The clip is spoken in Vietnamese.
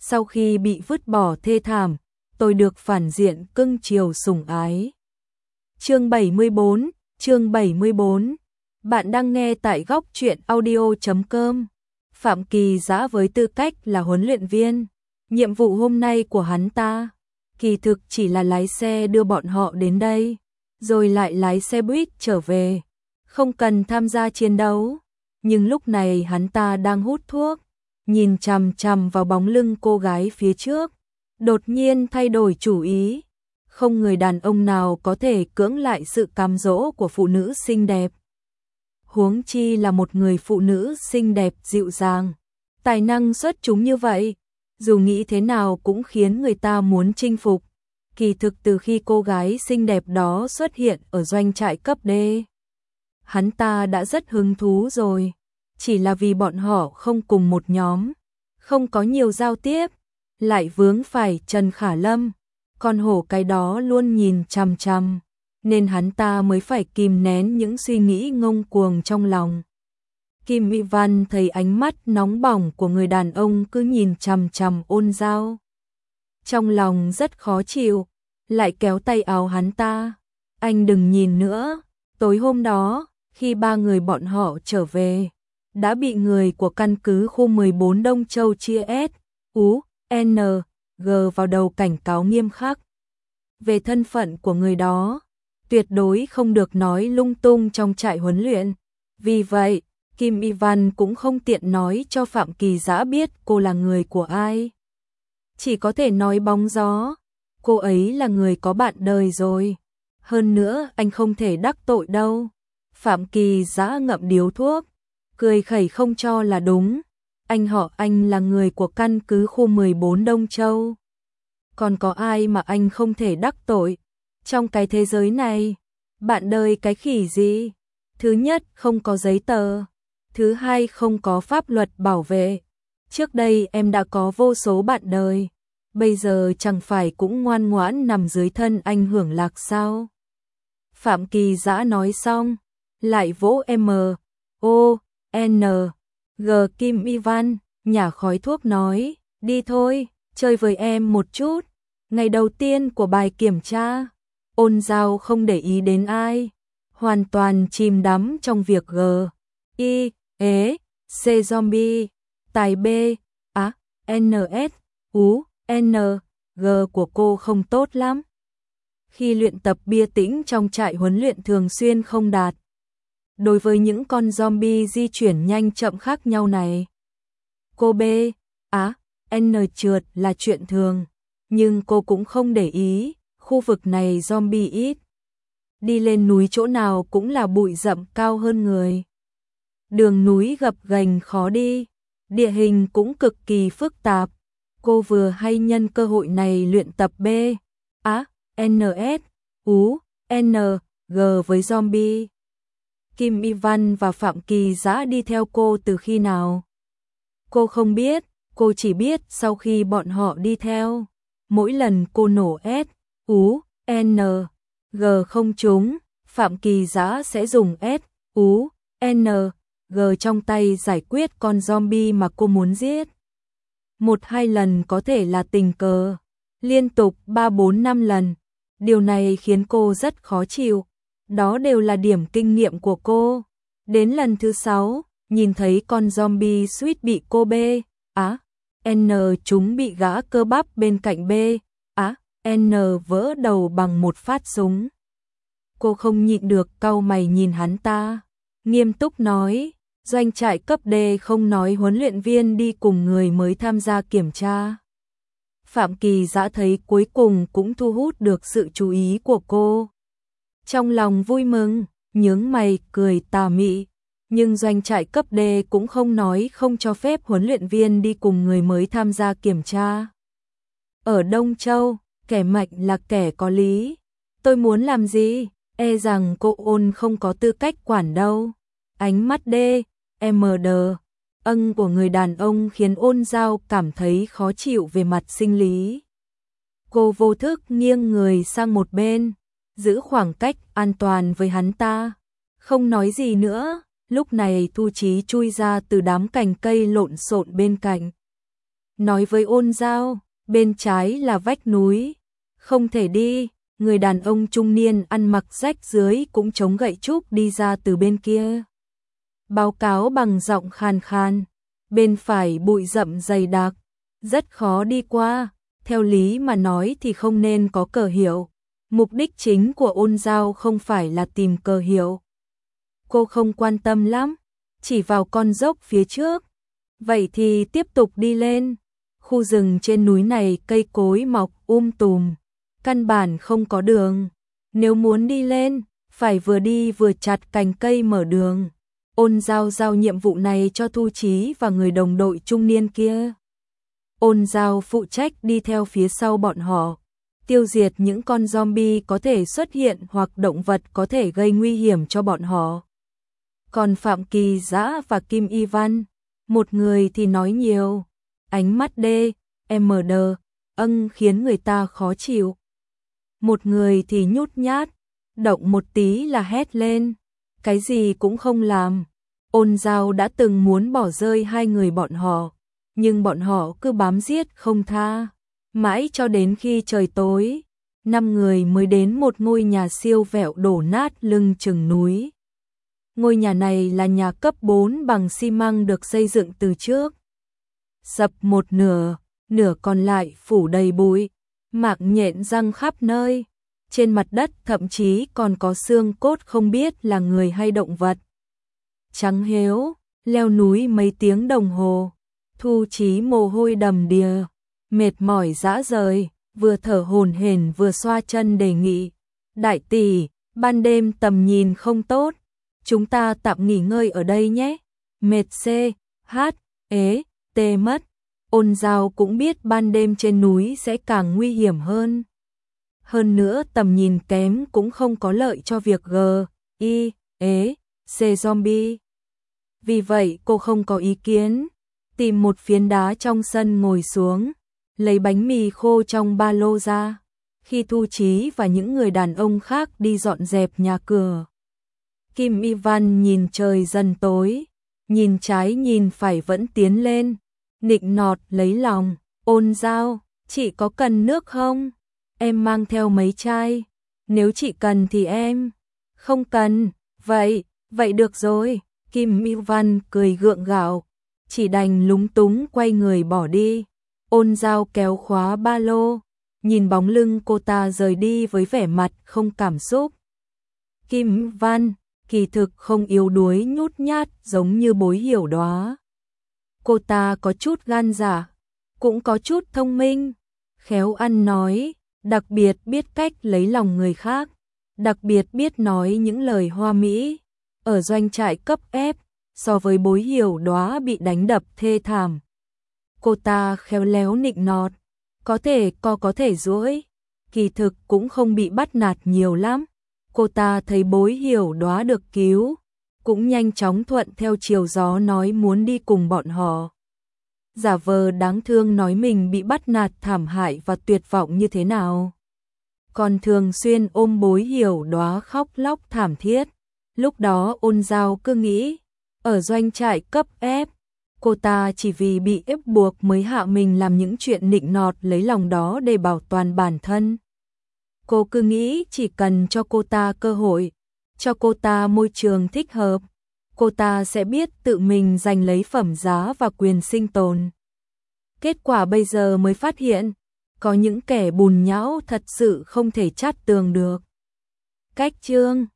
sau khi bị vứt bỏ thê thảm, tôi được phản diện cưng chiều sủng ái. Chương 74. Bạn đang nghe tại góc truyện audio.com. Phạm Kỳ Dã với tư cách là huấn luyện viên, nhiệm vụ hôm nay của hắn ta kỳ thực chỉ là lái xe đưa bọn họ đến đây, rồi lại lái xe buýt trở về, không cần tham gia chiến đấu. Nhưng lúc này hắn ta đang hút thuốc, nhìn chằm chằm vào bóng lưng cô gái phía trước, đột nhiên thay đổi chủ ý. Không người đàn ông nào có thể cưỡng lại sự cám dỗ của phụ nữ xinh đẹp. Huống chi là một người phụ nữ xinh đẹp dịu dàng, tài năng xuất chúng như vậy, dù nghĩ thế nào cũng khiến người ta muốn chinh phục. Kỳ thực từ khi cô gái xinh đẹp đó xuất hiện ở doanh trại cấp D, hắn ta đã rất hứng thú rồi, chỉ là vì bọn họ không cùng một nhóm, không có nhiều giao tiếp, lại vướng phải Trần Khả Lâm, con hổ cái đó luôn nhìn chằm chằm, nên hắn ta mới phải kìm nén những suy nghĩ ngông cuồng trong lòng. Kim Mỹ Văn thấy ánh mắt nóng bỏng của người đàn ông cứ nhìn chằm chằm Ôn Giao, trong lòng rất khó chịu, lại kéo tay áo hắn ta. Anh đừng nhìn nữa, tối hôm đó, khi ba người bọn họ trở về, đã bị người của căn cứ khu 14 Đông Châu chia S, U, N, G vào đầu cảnh cáo nghiêm khắc về thân phận của người đó, tuyệt đối không được nói lung tung trong trại huấn luyện. Vì vậy, Kim Y Văn cũng không tiện nói cho Phạm Kỳ Dã biết cô là người của ai. Chỉ có thể nói bóng gió, cô ấy là người có bạn đời rồi. Hơn nữa anh không thể đắc tội đâu. Phạm Kỳ Dã ngậm điếu thuốc, cười khẩy không cho là đúng. Anh là người của căn cứ khu 14 Đông Châu. Còn có ai mà anh không thể đắc tội? Trong cái thế giới này, bạn đời cái khỉ gì? Thứ nhất, không có giấy tờ. Thứ hai, không có pháp luật bảo vệ. Trước đây em đã có vô số bạn đời, bây giờ chẳng phải cũng ngoan ngoãn nằm dưới thân anh hưởng lạc sao? Phạm Kỳ Dã nói xong, lại vỗ M, O, N, G. Kim Y Văn, nhả khói thuốc nói, đi thôi, chơi với em một chút. Ngày đầu tiên của bài kiểm tra, Ôn Giao không để ý đến ai, hoàn toàn chìm đắm trong việc G, I, E, C zombie, tài B, A, N, S, U, N, G của cô không tốt lắm. Khi luyện tập bia tĩnh trong trại huấn luyện thường xuyên không đạt. Đối với những con zombie di chuyển nhanh chậm khác nhau này, cô B, A, N trượt là chuyện thường, nhưng cô cũng không để ý, khu vực này zombie ít. Đi lên núi chỗ nào cũng là bụi rậm cao hơn người. Đường núi gập ghềnh khó đi, địa hình cũng cực kỳ phức tạp. Cô vừa hay nhân cơ hội này luyện tập B, A, N, S, U, N, G với zombie. Kim Y Văn và Phạm Kỳ Dã đi theo cô từ khi nào? Cô không biết, cô chỉ biết sau khi bọn họ đi theo, mỗi lần cô nổ S, U, N, G không trúng, Phạm Kỳ Dã sẽ dùng S, U, N, G trong tay giải quyết con zombie mà cô muốn giết. 1-2 lần có thể là tình cờ, liên tục 3-4-5 lần. Điều này khiến cô rất khó chịu. Đó đều là điểm kinh nghiệm của cô. Đến lần thứ 6, nhìn thấy con zombie suýt bị cô B, A, N chúng bị gã cơ bắp bên cạnh B, A, N vỡ đầu bằng một phát súng. Cô không nhịn được cau mày nhìn hắn ta, nghiêm túc nói, doanh trại cấp D không nói huấn luyện viên đi cùng người mới tham gia kiểm tra. Phạm Kỳ Dã thấy cuối cùng cũng thu hút được sự chú ý của cô. Trong lòng vui mừng, nhướng mày cười tà mị, nhưng doanh trại cấp D cũng không nói không cho phép huấn luyện viên đi cùng người mới tham gia kiểm tra. Ở Đông Châu, kẻ mạnh là kẻ có lý. Tôi muốn làm gì? E rằng cô Ôn không có tư cách quản đâu. Ánh mắt D, MD, của người đàn ông khiến Ôn Giao cảm thấy khó chịu về mặt sinh lý. Cô vô thức nghiêng người sang một bên, giữ khoảng cách an toàn với hắn ta. Không nói gì nữa, lúc này Thu Chí chui ra từ đám cành cây lộn xộn bên cạnh. nói với Ôn Giao, bên trái là vách núi, không thể đi. Người đàn ông trung niên ăn mặc rách rưới cũng chống gậy trúc đi ra từ bên kia. Báo cáo bằng giọng khàn khàn, bên phải bụi rậm dày đặc, rất khó đi qua, theo lý mà nói thì không nên có cờ hiệu. Mục đích chính của Ôn Giao không phải là tìm cờ hiệu. Cô không quan tâm lắm, chỉ vào con dốc phía trước. Vậy thì tiếp tục đi lên. Khu rừng trên núi này cây cối mọc tùm, căn bản không có đường. Nếu muốn đi lên, phải vừa đi vừa chặt cành cây mở đường. Ôn Giao giao nhiệm vụ này cho Thu Chí và người đồng đội trung niên kia. Ôn Giao phụ trách đi theo phía sau bọn họ, tiêu diệt những con zombie có thể xuất hiện hoặc động vật có thể gây nguy hiểm cho bọn họ. Còn Phạm Kỳ Dã và Kim Y Văn, một người thì nói nhiều, ánh mắt MD, khiến người ta khó chịu. Một người thì nhút nhát, động một tí là hét lên, cái gì cũng không làm. Ôn Giao đã từng muốn bỏ rơi hai người bọn họ, nhưng bọn họ cứ bám giết không tha. Mãi cho đến khi trời tối, 5 người mới đến một ngôi nhà siêu vẹo đổ nát lưng chừng núi. Ngôi nhà này là nhà cấp 4 bằng xi măng được xây dựng từ trước. Sập một nửa, nửa còn lại phủ đầy bụi, mạc nhện răng khắp nơi. Trên mặt đất thậm chí còn có xương cốt không biết là người hay động vật. Trắng héo, leo núi mấy tiếng đồng hồ, Thu Chí mồ hôi đầm đìa, mệt mỏi rã rời, vừa thở hổn hển vừa xoa chân đề nghị. Đại tỷ, ban đêm tầm nhìn không tốt, chúng ta tạm nghỉ ngơi ở đây nhé. Mệt mất. Ôn Giao cũng biết ban đêm trên núi sẽ càng nguy hiểm hơn. Hơn nữa tầm nhìn kém cũng không có lợi cho việc C zombie. Vì vậy cô không có ý kiến, tìm một phiến đá trong sân ngồi xuống, lấy bánh mì khô trong ba lô ra. Khi Thu Chí và những người đàn ông khác đi dọn dẹp nhà cửa, Kim Y Văn nhìn trời dần tối, nhìn trái nhìn phải vẫn tiến lên, nịnh nọt lấy lòng. Ôn Giao, chị có cần nước không? Em mang theo mấy chai. Nếu chị cần thì em. Không cần. Vậy được rồi. Kim Y Văn cười gượng gạo, chỉ đành lúng túng quay người bỏ đi. Ôn Giao kéo khóa ba lô, nhìn bóng lưng cô ta rời đi với vẻ mặt không cảm xúc. Kim Y Văn kỳ thực không yếu đuối nhút nhát giống như Bối Hiểu Đóa. Cô ta có chút gan dạ, cũng có chút thông minh, khéo ăn nói, đặc biệt biết cách lấy lòng người khác, đặc biệt biết nói những lời hoa mỹ. Ở doanh trại cấp F, so với Bối Hiểu Đóa bị đánh đập thê thảm, cô ta khéo léo nịnh nọt, có thể duỗi, kỳ thực cũng không bị bắt nạt nhiều lắm. Cô ta thấy Bối Hiểu Đóa được cứu, cũng nhanh chóng thuận theo chiều gió nói muốn đi cùng bọn họ. Giả vờ đáng thương nói mình bị bắt nạt thảm hại và tuyệt vọng như thế nào. Còn thường xuyên ôm Bối Hiểu Đóa khóc lóc thảm thiết. Lúc đó Ôn Giao cứ nghĩ, ở doanh trại cấp F, cô ta chỉ vì bị ép buộc mới hạ mình làm những chuyện nịnh nọt lấy lòng đó để bảo toàn bản thân. Cô cứ nghĩ chỉ cần cho cô ta cơ hội, cho cô ta môi trường thích hợp, cô ta sẽ biết tự mình giành lấy phẩm giá và quyền sinh tồn. Kết quả bây giờ mới phát hiện, có những kẻ bùn nhão thật sự không thể chát tường được. Cách chương